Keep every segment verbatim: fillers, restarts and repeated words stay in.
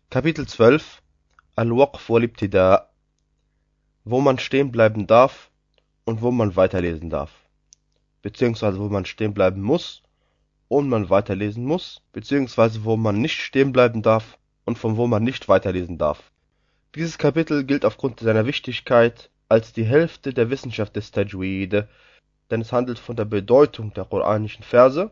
Kapitel zwölf Al-Waqf wal-Ibtida', wo man stehen bleiben darf und wo man weiterlesen darf, beziehungsweise wo man stehen bleiben muss und man weiterlesen muss, beziehungsweise wo man nicht stehen bleiben darf und von wo man nicht weiterlesen darf. Dieses Kapitel gilt aufgrund seiner Wichtigkeit als die Hälfte der Wissenschaft des Tajweed, denn es handelt von der Bedeutung der koranischen Verse,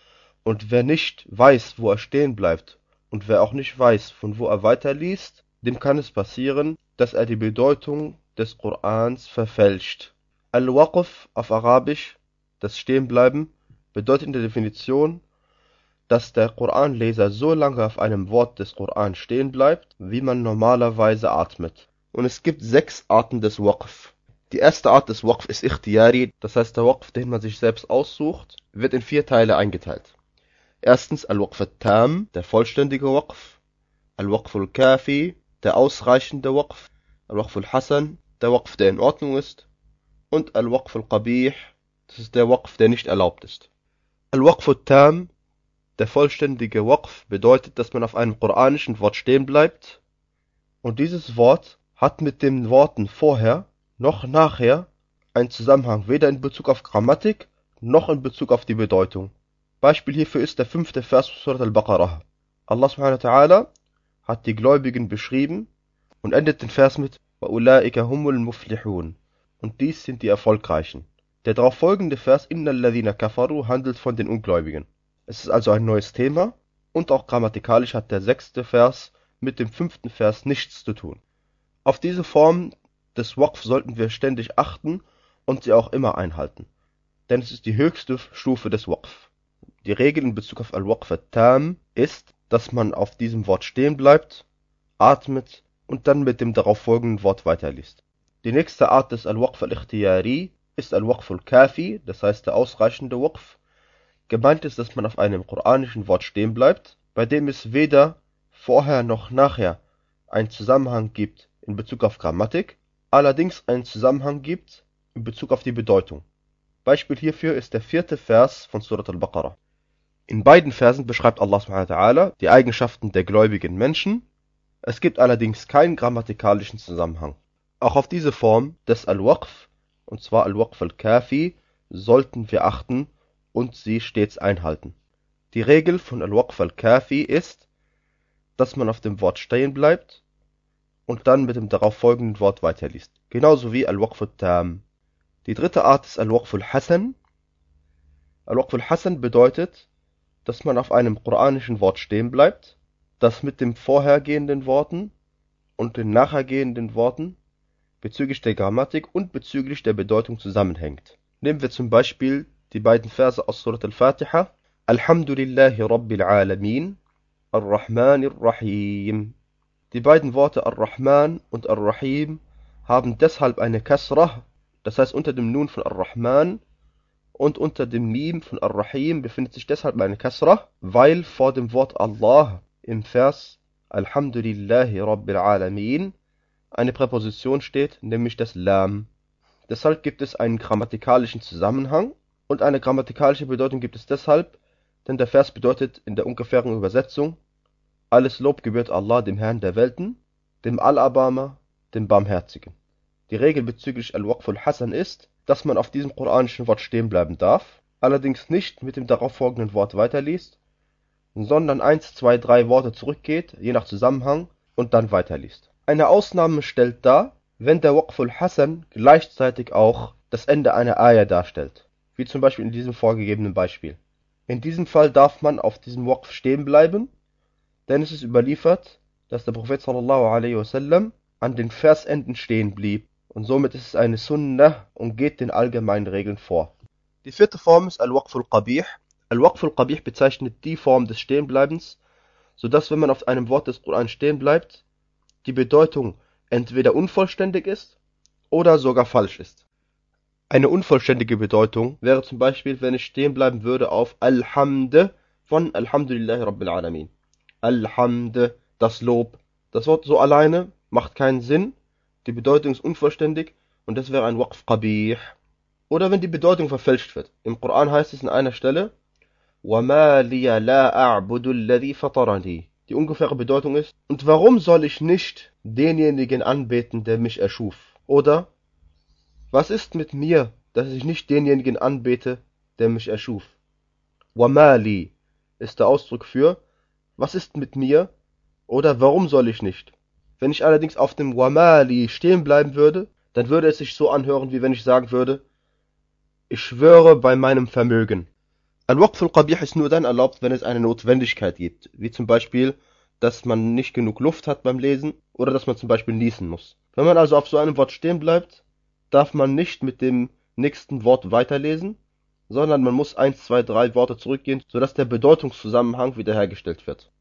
und wer nicht weiß, wo er stehen bleibt, und wer auch nicht weiß, von wo er weiterliest, dem kann es passieren, dass er die Bedeutung des Korans verfälscht. Al-Waqf auf Arabisch, das Stehenbleiben, bedeutet in der Definition, dass der Koranleser so lange auf einem Wort des Koran stehen bleibt, wie man normalerweise atmet. Und es gibt sechs Arten des Waqf. Die erste Art des Waqf ist Ikhtiyari, das heißt der Waqf, den man sich selbst aussucht, wird in vier Teile eingeteilt. Erstens Al-Waqf al-Tam, der vollständige Waqf, Al-Waqf al-Kafi, der ausreichende Waqf, Al-Waqf al-Hasan, der Waqf, der in Ordnung ist, und Al-Waqf al-Qabih, das ist der Waqf, der nicht erlaubt ist. Al-Waqf al-Tam, der vollständige Waqf, bedeutet, dass man auf einem koranischen Wort stehen bleibt, und dieses Wort hat mit den Worten vorher noch nachher einen Zusammenhang, weder in Bezug auf Grammatik noch in Bezug auf die Bedeutung. Beispiel hierfür ist der fünfte Vers von Surat al-Baqarah. Allah subhanahu wa ta'ala hat die Gläubigen beschrieben und endet den Vers mit وَأُولَٰئِكَ هُمُ الْمُفْلِحُونَ, und dies sind die Erfolgreichen. Der darauf folgende Vers إِنَّ الَّذِينَ كَفَرُوا handelt von den Ungläubigen. Es ist also ein neues Thema und auch grammatikalisch hat der sechste Vers mit dem fünften Vers nichts zu tun. Auf diese Form des Waqf sollten wir ständig achten und sie auch immer einhalten, denn es ist die höchste Stufe des Waqf. Die Regel in Bezug auf Al-Waqf al-Tam ist, dass man auf diesem Wort stehen bleibt, atmet und dann mit dem darauf folgenden Wort weiterliest. Die nächste Art des Al-Waqf al-Ikhtiyari ist Al-Waqf al-Kafi, das heißt der ausreichende Waqf. Gemeint ist, dass man auf einem koranischen Wort stehen bleibt, bei dem es weder vorher noch nachher einen Zusammenhang gibt in Bezug auf Grammatik, allerdings einen Zusammenhang gibt in Bezug auf die Bedeutung. Beispiel hierfür ist der vierte Vers von Surat al-Baqarah. In beiden Versen beschreibt Allah subhanahu wa ta'ala die Eigenschaften der gläubigen Menschen. Es gibt allerdings keinen grammatikalischen Zusammenhang. Auch auf diese Form des Al-Waqf, und zwar Al-Waqf al-Kafi, sollten wir achten und sie stets einhalten. Die Regel von Al-Waqf al-Kafi ist, dass man auf dem Wort stehen bleibt und dann mit dem darauf folgenden Wort weiterliest. Genauso wie Al-Waqf al-Tam. Die dritte Art ist Al-Waqf al-Hasan. Al-Waqf al-Hasan bedeutet, dass man auf einem koranischen Wort stehen bleibt, das mit den vorhergehenden Worten und den nachhergehenden Worten bezüglich der Grammatik und bezüglich der Bedeutung zusammenhängt. Nehmen wir zum Beispiel die beiden Verse aus Surat al-Fatiha. Alhamdulillahi Rabbil Alamin, Ar-Rahman Ar-Rahim. Die beiden Worte Ar-Rahman und Ar-Rahim haben deshalb eine Kasrah, das heißt unter dem Nun von Ar-Rahman und unter dem Mim von Ar-Rahim befindet sich deshalb eine Kasrah, weil vor dem Wort Allah im Vers Alhamdulillahi Rabbil Alamin eine Präposition steht, nämlich das Lam. Deshalb gibt es einen grammatikalischen Zusammenhang und eine grammatikalische Bedeutung gibt es deshalb, denn der Vers bedeutet in der ungefähren Übersetzung: Alles Lob gebührt Allah, dem Herrn der Welten, dem Allerbarmer, dem Barmherzigen. Die Regel bezüglich Al-Waqf al-Hasan ist, dass man auf diesem koranischen Wort stehen bleiben darf, allerdings nicht mit dem darauf folgenden Wort weiterliest, sondern eins, zwei, drei Worte zurückgeht, je nach Zusammenhang, und dann weiterliest. Eine Ausnahme stellt dar, wenn der Waqf al-Hasan gleichzeitig auch das Ende einer Ayah darstellt, wie zum Beispiel in diesem vorgegebenen Beispiel. In diesem Fall darf man auf diesem Waqf stehen bleiben, denn es ist überliefert, dass der Prophet sallallahu alaihi wasallam an den Versenden stehen blieb. Und somit ist es eine Sunnah und geht den allgemeinen Regeln vor. Die vierte Form ist Al-Waqf al-Qabih. Al-Waqf al-Qabih bezeichnet die Form des Stehenbleibens, sodass, wenn man auf einem Wort des Koran stehen bleibt, die Bedeutung entweder unvollständig ist oder sogar falsch ist. Eine unvollständige Bedeutung wäre zum Beispiel, wenn ich stehen bleiben würde auf Al-Hamd von Alhamdulillahi Rabbil Alamin. Al-Hamd, das Lob. Das Wort so alleine macht keinen Sinn. Die Bedeutung ist unvollständig und das wäre ein Waqf Qabih. Oder wenn die Bedeutung verfälscht wird. Im Koran heißt es an einer Stelle: وَمَا لِيَ لَا أَعْبُدُ الَّذِي فَطَرَنِي. Die ungefähre Bedeutung ist: Und warum soll ich nicht denjenigen anbeten, der mich erschuf? Oder: Was ist mit mir, dass ich nicht denjenigen anbete, der mich erschuf? Wamali ist der Ausdruck für: Was ist mit mir? Oder warum soll ich nicht? Wenn ich allerdings auf dem Wamali stehen bleiben würde, dann würde es sich so anhören, wie wenn ich sagen würde: Ich schwöre bei meinem Vermögen. Al-Waqf al-Qabih ist nur dann erlaubt, wenn es eine Notwendigkeit gibt, wie zum Beispiel, dass man nicht genug Luft hat beim Lesen oder dass man zum Beispiel niesen muss. Wenn man also auf so einem Wort stehen bleibt, darf man nicht mit dem nächsten Wort weiterlesen, sondern man muss eins, zwei, drei Worte zurückgehen, sodass der Bedeutungszusammenhang wiederhergestellt wird.